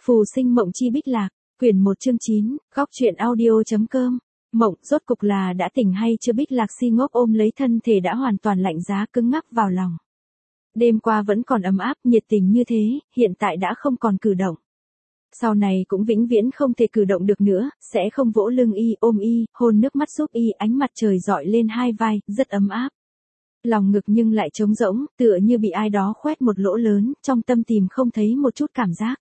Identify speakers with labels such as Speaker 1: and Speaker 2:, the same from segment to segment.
Speaker 1: Phù sinh mộng chi Bích Lạc, quyển 1 chương 9, góc truyện audio.com. Mộng, rốt cục là đã tỉnh hay chưa? Bích Lạc si ngốc ôm lấy thân thể đã hoàn toàn lạnh giá cứng ngắc vào lòng. Đêm qua vẫn còn ấm áp, nhiệt tình như thế, hiện tại đã không còn cử động. Sau này cũng vĩnh viễn không thể cử động được nữa, sẽ không vỗ lưng y, ôm y, hôn nước mắt giúp y, ánh mặt trời rọi lên hai vai, rất ấm áp. Lòng ngực nhưng lại trống rỗng, tựa như bị ai đó khoét một lỗ lớn, trong tâm tìm không thấy một chút cảm giác.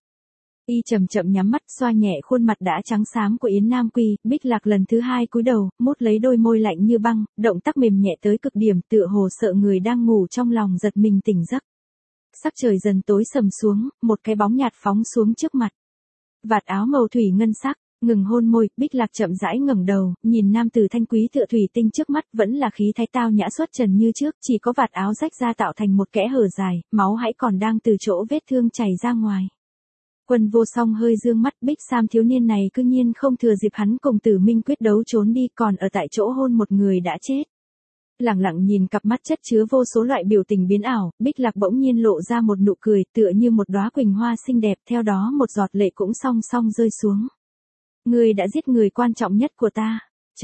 Speaker 1: Y chậm chậm nhắm mắt, xoa nhẹ khuôn mặt đã trắng xám của Yến Nam Quy. Bích Lạc lần thứ hai cúi đầu, mút lấy đôi môi lạnh như băng, động tác mềm nhẹ tới cực điểm, tựa hồ sợ người đang ngủ trong lòng giật mình tỉnh giấc. Sắc trời dần tối sầm xuống, một cái bóng nhạt phóng xuống trước mặt. Vạt áo màu thủy ngân sắc, ngừng hôn môi. Bích Lạc chậm rãi ngẩng đầu, nhìn nam tử thanh quý tựa thủy tinh trước mắt, vẫn là khí thái tao nhã xuất trần như trước, chỉ có vạt áo rách ra tạo thành một kẽ hở dài, máu hãy còn đang từ chỗ vết thương chảy ra ngoài. Quân Vô Song hơi dương mắt, Bích Sam thiếu niên này cư nhiên không thừa dịp hắn cùng Tử Minh quyết đấu trốn đi, còn ở tại chỗ hôn một người đã chết. Lẳng lặng nhìn cặp mắt chất chứa vô số loại biểu tình biến ảo, Bích Lạc bỗng nhiên lộ ra một nụ cười, tựa như một đóa quỳnh hoa xinh đẹp, theo đó một giọt lệ cũng song song rơi xuống. Ngươi đã giết người quan trọng nhất của ta.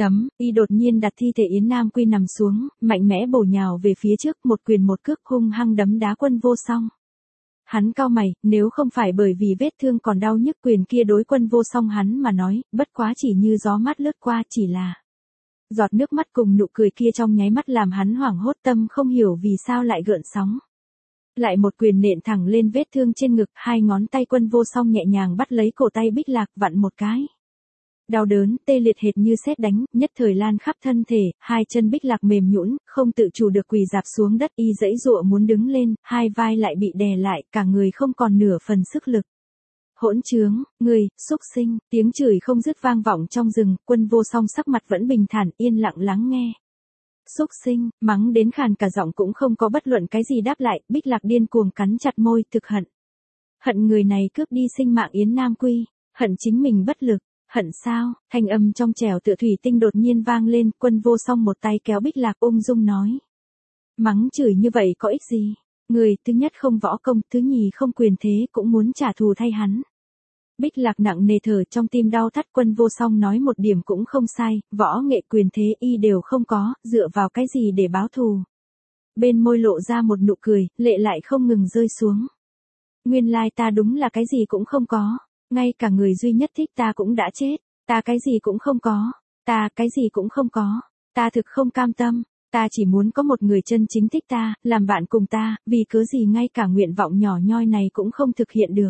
Speaker 1: Y đột nhiên đặt thi thể Yến Nam Quy nằm xuống, mạnh mẽ bổ nhào về phía trước, một quyền một cước hung hăng đấm đá Quân Vô Song. Hắn cau mày, nếu không phải bởi vì vết thương còn đau nhức, quyền kia đối Quân Vô Song hắn mà nói, bất quá chỉ như gió mát lướt qua, chỉ là giọt nước mắt cùng nụ cười kia trong nháy mắt làm hắn hoảng hốt, tâm không hiểu vì sao lại gợn sóng. Lại một quyền nện thẳng lên vết thương trên ngực, hai ngón tay Quân Vô Song nhẹ nhàng bắt lấy cổ tay Bích Lạc, vặn một cái. Đau đớn, tê liệt hệt như sét đánh, nhất thời lan khắp thân thể, hai chân Bích Lạc mềm nhũn, không tự chủ được quỳ rạp xuống đất, y giãy giụa muốn đứng lên, hai vai lại bị đè lại, cả người không còn nửa phần sức lực. Hỗn trướng, ngươi, xúc sinh, tiếng chửi không dứt vang vọng trong rừng, Quân Vô Song sắc mặt vẫn bình thản, yên lặng lắng nghe. Xúc sinh, mắng đến khàn cả giọng cũng không có bất luận cái gì đáp lại, Bích Lạc điên cuồng cắn chặt môi, thực hận. Hận người này cướp đi sinh mạng Yến Nam Quy, hận chính mình bất lực. Hận sao? Thanh âm trong trẻo tựa thủy tinh đột nhiên vang lên, Quân Vô Song một tay kéo Bích Lạc ung dung nói. Mắng chửi như vậy có ích gì? Người thứ nhất không võ công, thứ nhì không quyền thế, cũng muốn trả thù thay hắn. Bích Lạc nặng nề thở, trong tim đau thắt. Quân Vô Song nói một điểm cũng không sai, võ nghệ quyền thế y đều không có, dựa vào cái gì để báo thù? Bên môi lộ ra một nụ cười, lệ lại không ngừng rơi xuống. Nguyên lai ta đúng là cái gì cũng không có. Ngay cả người duy nhất thích ta cũng đã chết, ta cái gì cũng không có, ta cái gì cũng không có, ta thực không cam tâm, ta chỉ muốn có một người chân chính thích ta, làm bạn cùng ta, vì cớ gì ngay cả nguyện vọng nhỏ nhoi này cũng không thực hiện được.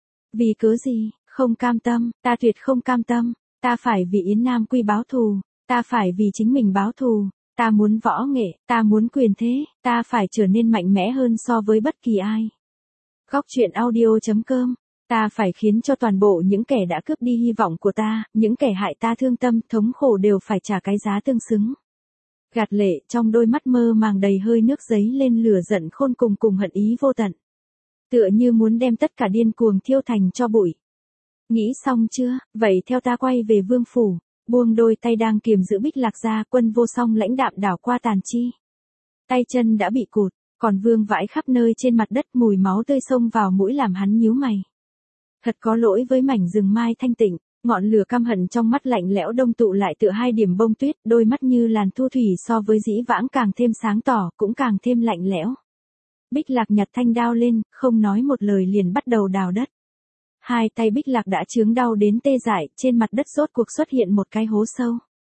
Speaker 1: Vì cớ gì, không cam tâm, ta tuyệt không cam tâm, ta phải vì Yến Nam Quy báo thù, ta phải vì chính mình báo thù, ta muốn võ nghệ, ta muốn quyền thế, ta phải trở nên mạnh mẽ hơn so với bất kỳ ai. Góc truyện audio.com. Ta phải khiến cho toàn bộ những kẻ đã cướp đi hy vọng của ta, những kẻ hại ta thương tâm, thống khổ đều phải trả cái giá tương xứng. Gạt lệ, trong đôi mắt mơ màng đầy hơi nước dấy lên lửa giận khôn cùng hận ý vô tận. Tựa như muốn đem tất cả điên cuồng thiêu thành tro bụi. Nghĩ xong chưa? Vậy theo ta quay về vương phủ, buông đôi tay đang kiềm giữ Bích Lạc ra, Quân Vô Song lãnh đạm đảo qua tàn chi. Tay chân đã bị cụt, còn vương vãi khắp nơi trên mặt đất, mùi máu tươi xông vào mũi làm hắn nhíu mày. Thật có lỗi với mảnh rừng mai thanh tịnh, ngọn lửa căm hận trong mắt lạnh lẽo đông tụ lại tựa hai điểm bông tuyết, đôi mắt như làn thu thủy so với dĩ vãng càng thêm sáng tỏ, cũng càng thêm lạnh lẽo. Bích Lạc nhặt thanh đao lên, không nói một lời liền bắt đầu đào đất. Hai tay Bích Lạc đã chướng đau đến tê dại, trên mặt đất rốt cuộc xuất hiện một cái hố sâu.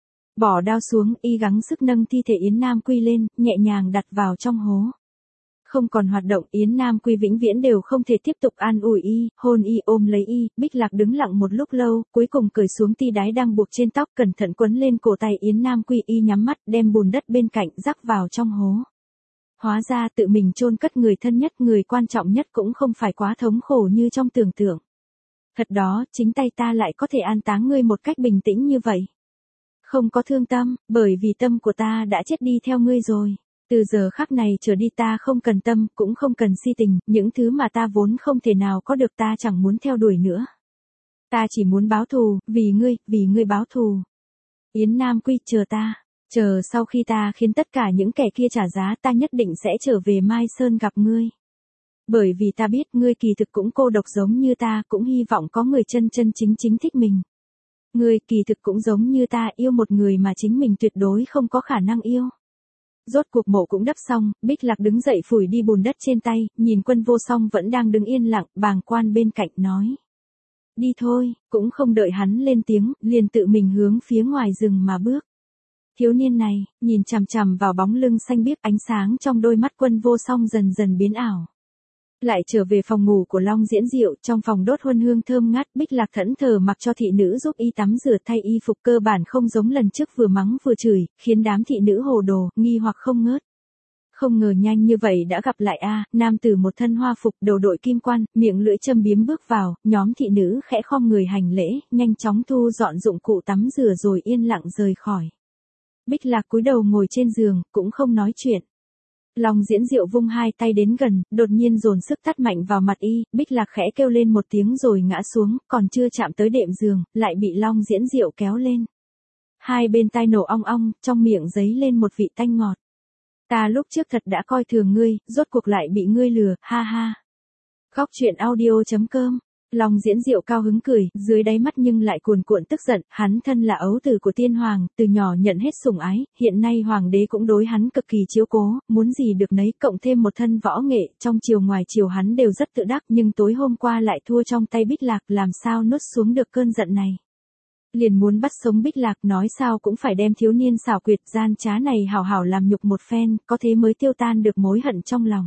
Speaker 1: Bỏ đao xuống, y gắng sức nâng thi thể Yến Nam Quy lên, nhẹ nhàng đặt vào trong hố. Không còn hoạt động, Yến Nam Quy vĩnh viễn đều không thể tiếp tục an ủi y, hôn y, ôm lấy y. Bích Lạc đứng lặng một lúc lâu, cuối cùng cởi xuống ti đái đang buộc trên tóc, cẩn thận quấn lên cổ tay Yến Nam Quy. Y nhắm mắt, đem bùn đất bên cạnh rắc vào trong hố. Hóa ra tự mình chôn cất người thân nhất, người quan trọng nhất cũng không phải quá thống khổ như trong tưởng tượng. Thật đó, chính tay ta lại có thể an táng ngươi một cách bình tĩnh như vậy. Không có thương tâm, bởi vì tâm của ta đã chết đi theo ngươi rồi. Từ giờ khắc này trở đi ta không cần tâm, cũng không cần si tình, những thứ mà ta vốn không thể nào có được ta chẳng muốn theo đuổi nữa. Ta chỉ muốn báo thù, vì ngươi báo thù. Yến Nam Quy, chờ ta, chờ sau khi ta khiến tất cả những kẻ kia trả giá, ta nhất định sẽ trở về Mai Sơn gặp ngươi. Bởi vì ta biết ngươi kỳ thực cũng cô độc giống như ta, cũng hy vọng có người chân chân chính chính thích mình. Ngươi kỳ thực cũng giống như ta yêu một người mà chính mình tuyệt đối không có khả năng yêu. Rốt cuộc mộ cũng đắp xong, Bích Lạc đứng dậy phủi đi bùn đất trên tay, nhìn Quân Vô Song vẫn đang đứng yên lặng, bàng quan bên cạnh nói. Đi thôi, cũng không đợi hắn lên tiếng, liền tự mình hướng phía ngoài rừng mà bước. Thiếu niên này, nhìn chằm chằm vào bóng lưng xanh biếc, ánh sáng trong đôi mắt Quân Vô Song dần dần biến ảo. Lại trở về phòng ngủ của Long Diễn Diệu, trong phòng đốt huân hương thơm ngát, Bích Lạc thẫn thờ mặc cho thị nữ giúp y tắm rửa thay y phục, cơ bản không giống lần trước vừa mắng vừa chửi, khiến đám thị nữ hồ đồ, nghi hoặc không ngớt. Không ngờ nhanh như vậy đã gặp lại nam tử một thân hoa phục, đầu đội kim quan, miệng lưỡi châm biếm bước vào, nhóm thị nữ khẽ khom người hành lễ, nhanh chóng thu dọn dụng cụ tắm rửa rồi yên lặng rời khỏi. Bích Lạc cúi đầu ngồi trên giường, cũng không nói chuyện. Long Diễn Diệu vung hai tay đến gần, đột nhiên dồn sức tát mạnh vào mặt y, Bích Lạc khẽ kêu lên một tiếng rồi ngã xuống, còn chưa chạm tới đệm giường, lại bị Long Diễn Diệu kéo lên. Hai bên tai nổ ong ong, trong miệng dấy lên một vị tanh ngọt. Ta lúc trước thật đã coi thường ngươi, rốt cuộc lại bị ngươi lừa, ha ha. Góc truyện audio.com. Long Diễn Diệu cao hứng cười, dưới đáy mắt nhưng lại cuồn cuộn tức giận, hắn thân là ấu tử của tiên hoàng, từ nhỏ nhận hết sủng ái, hiện nay hoàng đế cũng đối hắn cực kỳ chiếu cố, muốn gì được nấy, cộng thêm một thân võ nghệ, trong chiều ngoài chiều hắn đều rất tự đắc, nhưng tối hôm qua lại thua trong tay Bích Lạc, làm sao nuốt xuống được cơn giận này. Liền muốn bắt sống Bích Lạc, nói sao cũng phải đem thiếu niên xảo quyệt gian trá này hào hào làm nhục một phen, có thế mới tiêu tan được mối hận trong lòng.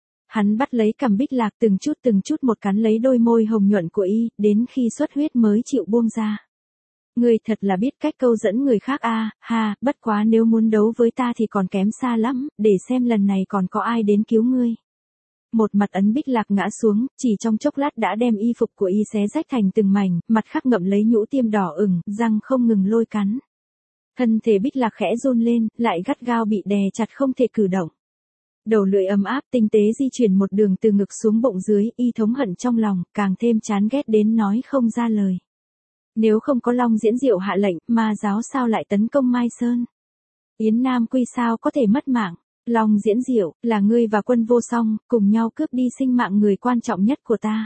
Speaker 1: Hắn bắt lấy cằm Bích Lạc từng chút một cắn lấy đôi môi hồng nhuận của y, đến khi xuất huyết mới chịu buông ra. Ngươi thật là biết cách câu dẫn người khác ha, bất quá nếu muốn đấu với ta thì còn kém xa lắm, để xem lần này còn có ai đến cứu ngươi. Một mặt ấn Bích Lạc ngã xuống, chỉ trong chốc lát đã đem y phục của y xé rách thành từng mảnh, mặt khác ngậm lấy nhũ tiêm đỏ ửng, răng không ngừng lôi cắn. Thân thể Bích Lạc khẽ run lên, lại gắt gao bị đè chặt không thể cử động. Đầu lưỡi ấm áp tinh tế di chuyển một đường từ ngực xuống bụng dưới, y thống hận trong lòng, càng thêm chán ghét đến nói không ra lời. Nếu không có Long Diễn Diệu hạ lệnh, ma giáo sao lại tấn công Mai Sơn? Yến Nam Quy sao có thể mất mạng? Long Diễn Diệu, là ngươi và Quân Vô Song, cùng nhau cướp đi sinh mạng người quan trọng nhất của ta.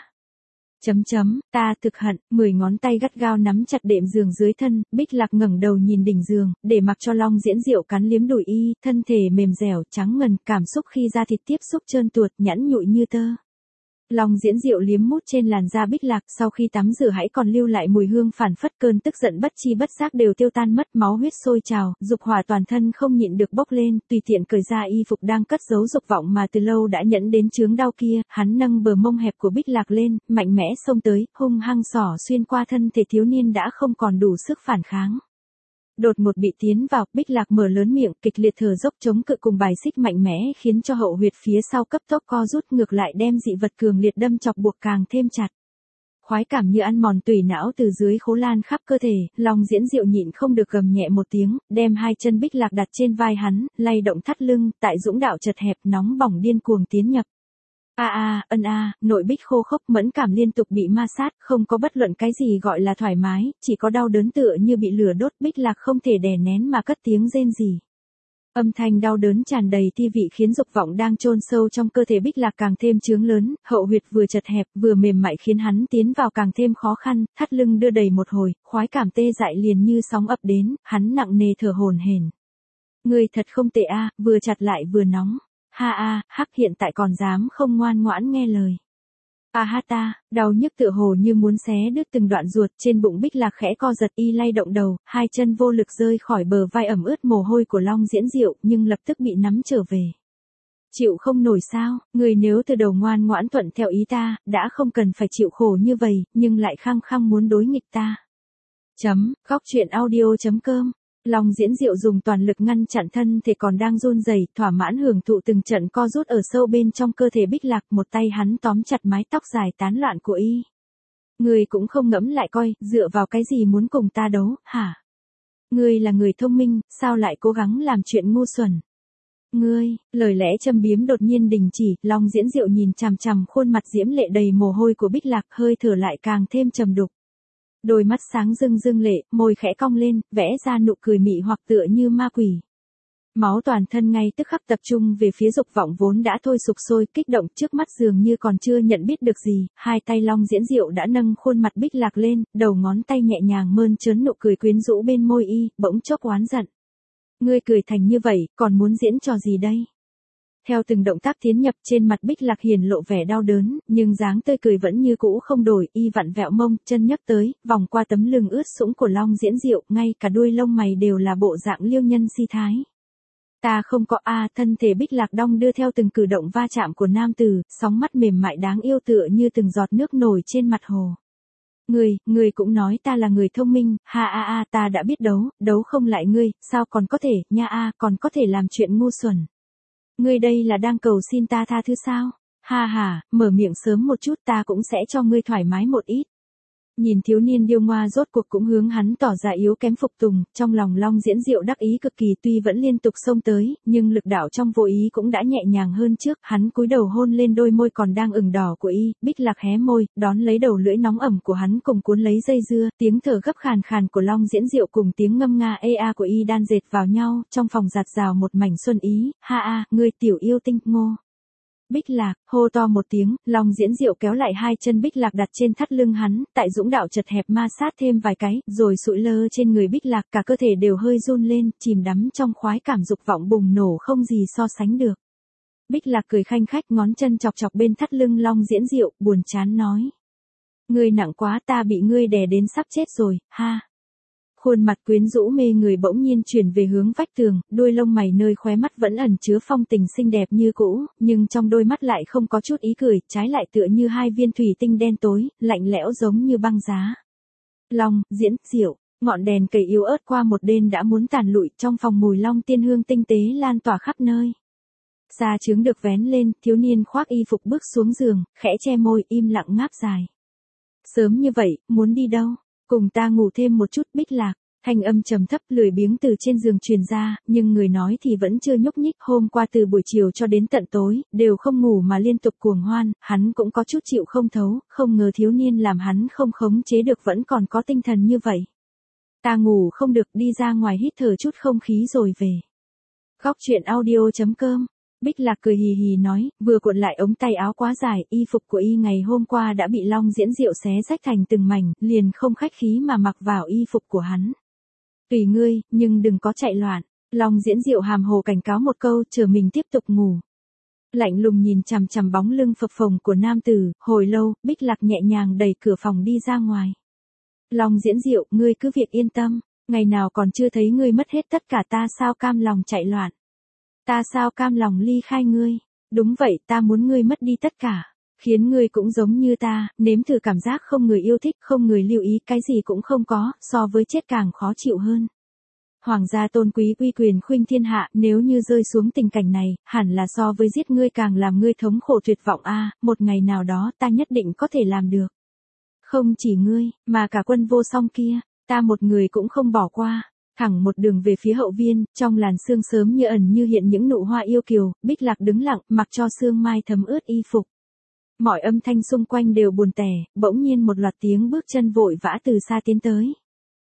Speaker 1: Ta thực hận, 10 ngón tay gắt gao nắm chặt đệm giường dưới thân, Bích Lạc ngẩng đầu nhìn đỉnh giường, để mặc cho Long Diễn Diệu cắn liếm đùi y, thân thể mềm dẻo, trắng ngần, cảm xúc khi da thịt tiếp xúc trơn tuột, nhẵn nhụi như tơ. Long Diễn Diệu liếm mút trên làn da Bích Lạc, sau khi tắm rửa hãy còn lưu lại mùi hương phản phất, cơn tức giận bất chi bất giác đều tiêu tan mất, máu huyết sôi trào, dục hỏa toàn thân không nhịn được bốc lên, tùy tiện cởi ra y phục đang cất giấu dục vọng mà từ lâu đã nhẫn đến chướng đau kia, hắn nâng bờ mông hẹp của Bích Lạc lên, mạnh mẽ xông tới, hung hăng xỏ xuyên qua thân thể thiếu niên đã không còn đủ sức phản kháng. Đột ngột bị tiến vào, Bích Lạc mở lớn miệng, kịch liệt thở dốc chống cự cùng bài xích mạnh mẽ, khiến cho hậu huyệt phía sau cấp tốc co rút, ngược lại đem dị vật cường liệt đâm chọc buộc càng thêm chặt. Khoái cảm như ăn mòn tủy não từ dưới khố lan khắp cơ thể, Long Diễn Diệu nhịn không được gầm nhẹ một tiếng, đem hai chân Bích Lạc đặt trên vai hắn, lay động thắt lưng, tại dũng đạo chật hẹp nóng bỏng điên cuồng tiến nhập. Nội Bích khô khốc mẫn cảm liên tục bị ma sát, không có bất luận cái gì gọi là thoải mái, chỉ có đau đớn tựa như bị lửa đốt, Bích Lạc không thể đè nén mà cất tiếng rên rỉ. Âm thanh đau đớn tràn đầy thi vị khiến dục vọng đang chôn sâu trong cơ thể Bích Lạc càng thêm chướng lớn, hậu huyệt vừa chật hẹp vừa mềm mại khiến hắn tiến vào càng thêm khó khăn, thắt lưng đưa đầy một hồi, khoái cảm tê dại liền như sóng ập đến, hắn nặng nề thở hổn hển. Ngươi thật không tệ vừa chặt lại vừa nóng. Hắc hiện tại còn dám không ngoan ngoãn nghe lời. Đau nhức tựa hồ như muốn xé đứt từng đoạn ruột, trên bụng Bích Lạc khẽ co giật, y lay động đầu, hai chân vô lực rơi khỏi bờ vai ẩm ướt mồ hôi của Long Diễn Diệu, nhưng lập tức bị nắm trở về. Chịu không nổi sao, người nếu từ đầu ngoan ngoãn thuận theo ý ta, đã không cần phải chịu khổ như vậy, nhưng lại khăng khăng muốn đối nghịch ta. Góc truyện audio.com. Long Diễn Diệu dùng toàn lực ngăn chặn thân thể còn đang run rẩy, thỏa mãn hưởng thụ từng trận co rút ở sâu bên trong cơ thể Bích Lạc, một tay hắn tóm chặt mái tóc dài tán loạn của y. Ngươi cũng không ngẫm lại coi, dựa vào cái gì muốn cùng ta đấu, hả? Ngươi là người thông minh, sao lại cố gắng làm chuyện ngu xuẩn? Ngươi, lời lẽ châm biếm đột nhiên đình chỉ, Long Diễn Diệu nhìn chằm chằm khuôn mặt diễm lệ đầy mồ hôi của Bích Lạc, hơi thở lại càng thêm trầm đục. Đôi mắt sáng rưng rưng lệ, môi khẽ cong lên, vẽ ra nụ cười mị hoặc tựa như ma quỷ. Máu toàn thân ngay tức khắc tập trung về phía dục vọng vốn đã thôi sục sôi, kích động, trước mắt dường như còn chưa nhận biết được gì, hai tay Long Diễn Diệu đã nâng khuôn mặt Bích Lạc lên, đầu ngón tay nhẹ nhàng mơn trớn nụ cười quyến rũ bên môi y, bỗng chốc oán giận. Ngươi cười thành như vậy, còn muốn diễn trò gì đây? Theo từng động tác tiến nhập, trên mặt Bích Lạc hiển lộ vẻ đau đớn, nhưng dáng tươi cười vẫn như cũ không đổi, y vặn vẹo mông, chân nhấc tới, vòng qua tấm lưng ướt sũng của Long Diễn Diệu, ngay cả đuôi lông mày đều là bộ dạng liêu nhân si thái. Ta không có thân thể Bích Lạc đong đưa theo từng cử động va chạm của nam tử, sóng mắt mềm mại đáng yêu tựa như từng giọt nước nổi trên mặt hồ. Ngươi cũng nói ta là người thông minh, ta đã biết đấu không lại ngươi, sao còn có thể, còn có thể làm chuyện ngu xuẩn. Ngươi đây là đang cầu xin ta tha thứ sao? Mở miệng sớm một chút ta cũng sẽ cho ngươi thoải mái một ít. Nhìn thiếu niên điêu ngoa rốt cuộc cũng hướng hắn tỏ ra yếu kém phục tùng, trong lòng Long Diễn Diệu đắc ý cực kỳ, tuy vẫn liên tục xông tới, nhưng lực đạo trong vô ý cũng đã nhẹ nhàng hơn trước, hắn cúi đầu hôn lên đôi môi còn đang ửng đỏ của y, Bích Lạc hé môi, đón lấy đầu lưỡi nóng ẩm của hắn cùng cuốn lấy dây dưa, tiếng thở gấp khàn khàn của Long Diễn Diệu cùng tiếng ngâm nga của y đan dệt vào nhau, trong phòng giạt rào một mảnh xuân ý, ngươi tiểu yêu tinh, ngô. Bích Lạc, hô to một tiếng, Long Diễn Diệu kéo lại hai chân Bích Lạc đặt trên thắt lưng hắn, tại dũng đạo chật hẹp ma sát thêm vài cái, rồi sụi lơ trên người Bích Lạc, cả cơ thể đều hơi run lên, chìm đắm trong khoái cảm dục vọng bùng nổ không gì so sánh được. Bích Lạc cười khanh khách, ngón chân chọc chọc bên thắt lưng Long Diễn Diệu, buồn chán nói. Ngươi nặng quá, ta bị ngươi đè đến sắp chết rồi, Khuôn mặt quyến rũ mê người bỗng nhiên chuyển về hướng vách tường, đuôi lông mày nơi khóe mắt vẫn ẩn chứa phong tình xinh đẹp như cũ, nhưng trong đôi mắt lại không có chút ý cười, trái lại tựa như hai viên thủy tinh đen tối, lạnh lẽo giống như băng giá. Long Diễn Diệu, ngọn đèn cầy yếu ớt qua một đêm đã muốn tàn lụi, trong phòng mùi long tiên hương tinh tế lan tỏa khắp nơi. Da trướng được vén lên, thiếu niên khoác y phục bước xuống giường, khẽ che môi, im lặng ngáp dài. Sớm như vậy, muốn đi đâu? Cùng ta ngủ thêm một chút. Bích Lạc, thanh âm trầm thấp lười biếng từ trên giường truyền ra, nhưng người nói thì vẫn chưa nhúc nhích. Hôm qua từ buổi chiều cho đến tận tối, đều không ngủ mà liên tục cuồng hoan, hắn cũng có chút chịu không thấu, không ngờ thiếu niên làm hắn không khống chế được vẫn còn có tinh thần như vậy. Ta ngủ không được, đi ra ngoài hít thở chút không khí rồi về. Góc truyện audio.com. Bích Lạc cười hì hì nói, vừa cuộn lại ống tay áo quá dài, y phục của y ngày hôm qua đã bị Long Diễn Diệu xé rách thành từng mảnh, liền không khách khí mà mặc vào y phục của hắn. Tùy ngươi, nhưng đừng có chạy loạn. Long Diễn Diệu hàm hồ cảnh cáo một câu, chờ mình tiếp tục ngủ. Lạnh lùng nhìn chằm chằm bóng lưng phập phồng của nam tử, hồi lâu, Bích Lạc nhẹ nhàng đẩy cửa phòng đi ra ngoài. Long Diễn Diệu, ngươi cứ việc yên tâm, ngày nào còn chưa thấy ngươi mất hết tất cả, ta sao cam lòng chạy loạn. Ta sao cam lòng ly khai ngươi? Đúng vậy, ta muốn ngươi mất đi tất cả, khiến ngươi cũng giống như ta, nếm thử cảm giác không người yêu thích, không người lưu ý, cái gì cũng không có, so với chết càng khó chịu hơn. Hoàng gia tôn quý uy quyền khuynh thiên hạ, nếu như rơi xuống tình cảnh này, hẳn là so với giết ngươi càng làm ngươi thống khổ tuyệt vọng một ngày nào đó ta nhất định có thể làm được. Không chỉ ngươi, mà cả quân vô song kia, ta một người cũng không bỏ qua. Thẳng một đường về phía hậu viên, trong làn sương sớm như ẩn như hiện những nụ hoa yêu kiều, Bích Lạc đứng lặng, mặc cho sương mai thấm ướt y phục. Mọi âm thanh xung quanh đều buồn tẻ, bỗng nhiên một loạt tiếng bước chân vội vã từ xa tiến tới.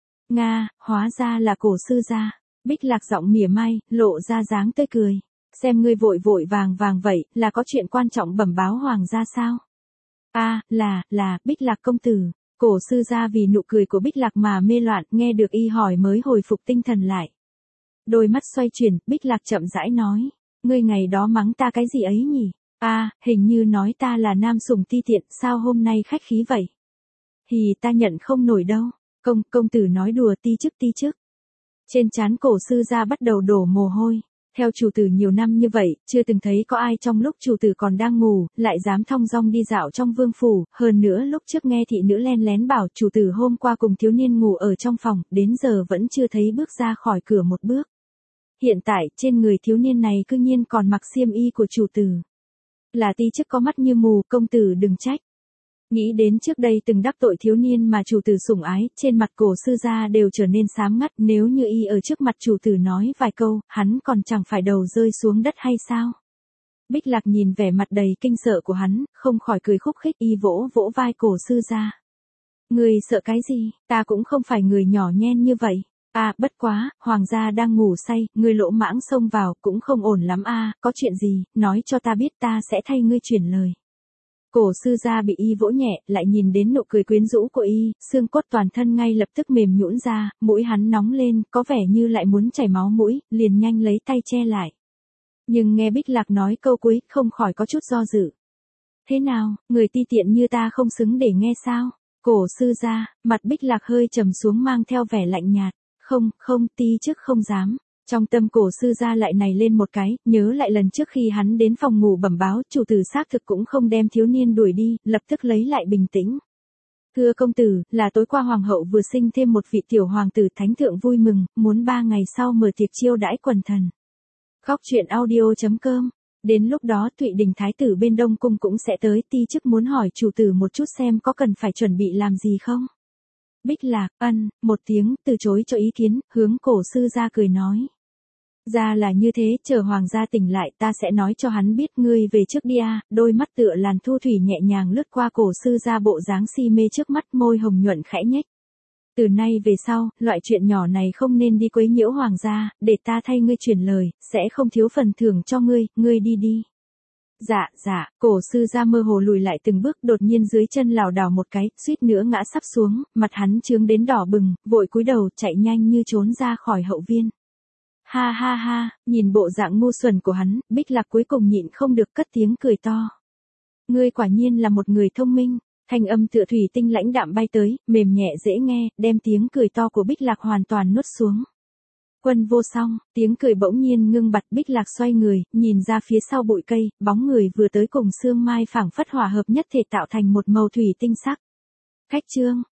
Speaker 1: Nga, hóa ra là Cổ sư gia. Bích Lạc giọng mỉa mai, lộ ra dáng tươi cười. Xem ngươi vội vội vàng vàng vậy, là có chuyện quan trọng bẩm báo hoàng gia sao? Là, Bích Lạc công tử. Cổ sư gia vì nụ cười của Bích Lạc mà mê loạn, nghe được y hỏi mới hồi phục tinh thần lại. Đôi mắt xoay chuyển, Bích Lạc chậm rãi nói, ngươi ngày đó mắng ta cái gì ấy nhỉ? Hình như nói ta là nam sủng ti tiện, sao hôm nay khách khí vậy? Ta nhận không nổi đâu. Công tử nói đùa, ti chức. Trên trán cổ sư gia bắt đầu đổ mồ hôi. Theo chủ tử nhiều năm như vậy, chưa từng thấy có ai trong lúc chủ tử còn đang ngủ, lại dám thong dong đi dạo trong vương phủ, hơn nữa lúc trước nghe thị nữ len lén bảo chủ tử hôm qua cùng thiếu niên ngủ ở trong phòng, đến giờ vẫn chưa thấy bước ra khỏi cửa một bước. Hiện tại, trên người thiếu niên này cư nhiên còn mặc xiêm y của chủ tử. Là ti chức có mắt như mù, công tử đừng trách. Nghĩ đến trước đây từng đắc tội thiếu niên mà chủ tử sủng ái, trên mặt cổ sư gia đều trở nên xám ngắt, nếu như y ở trước mặt chủ tử nói vài câu, hắn còn chẳng phải đầu rơi xuống đất hay sao? Bích Lạc nhìn vẻ mặt đầy kinh sợ của hắn, không khỏi cười khúc khích, y vỗ vỗ vai cổ sư gia. Người sợ cái gì, ta cũng không phải người nhỏ nhen như vậy. À, bất quá, hoàng gia đang ngủ say, ngươi lỗ mãng xông vào, cũng không ổn lắm a, có chuyện gì, nói cho ta biết ta sẽ thay ngươi chuyển lời. Cổ sư gia bị y vỗ nhẹ, lại nhìn đến nụ cười quyến rũ của y, xương cốt toàn thân ngay lập tức mềm nhũn ra, mũi hắn nóng lên, có vẻ như lại muốn chảy máu mũi, liền nhanh lấy tay che lại. Nhưng nghe Bích Lạc nói câu cuối, không khỏi có chút do dự. Thế nào, người ti tiện như ta không xứng để nghe sao? Cổ sư gia, mặt Bích Lạc hơi trầm xuống mang theo vẻ lạnh nhạt. Không, ti chức không dám. Trong tâm cổ sư gia lại này lên một cái, nhớ lại lần trước khi hắn đến phòng ngủ bẩm báo, chủ tử xác thực cũng không đem thiếu niên đuổi đi, lập tức lấy lại bình tĩnh. Thưa công tử, là tối qua hoàng hậu vừa sinh thêm một vị tiểu hoàng tử, thánh thượng vui mừng, muốn 3 ngày sau mở tiệc chiêu đãi quần thần. Góc truyện audio.com. Đến lúc đó Thụy Đình thái tử bên Đông cung cũng sẽ tới, ti chức muốn hỏi chủ tử một chút xem có cần phải chuẩn bị làm gì không? Bích Lạc, một tiếng, từ chối cho ý kiến, hướng cổ sư gia cười nói. Ra là như thế, chờ hoàng gia tỉnh lại ta sẽ nói cho hắn biết, ngươi về trước đi a. Đôi mắt tựa làn thu thủy nhẹ nhàng lướt qua cổ sư gia, bộ dáng si mê trước mắt, môi hồng nhuận khẽ nhếch. Từ nay về sau, loại chuyện nhỏ này không nên đi quấy nhiễu hoàng gia, để ta thay ngươi truyền lời, sẽ không thiếu phần thưởng cho ngươi đi đi. Dạ, cổ sư gia mơ hồ lùi lại từng bước, đột nhiên dưới chân lảo đảo một cái, suýt nữa ngã sắp xuống, mặt hắn trướng đến đỏ bừng, vội cúi đầu chạy nhanh như trốn ra khỏi hậu viên. Ha, nhìn bộ dạng ngu xuẩn của hắn, Bích Lạc cuối cùng nhịn không được cất tiếng cười to. Ngươi quả nhiên là một người thông minh. Thanh âm tựa thủy tinh lãnh đạm bay tới, mềm nhẹ dễ nghe, đem tiếng cười to của Bích Lạc hoàn toàn nuốt xuống. Quân vô song, tiếng cười bỗng nhiên ngưng bặt, Bích Lạc xoay người, nhìn ra phía sau bụi cây, bóng người vừa tới cùng sương mai phảng phất hòa hợp nhất thể tạo thành một màu thủy tinh sắc. Khách trương,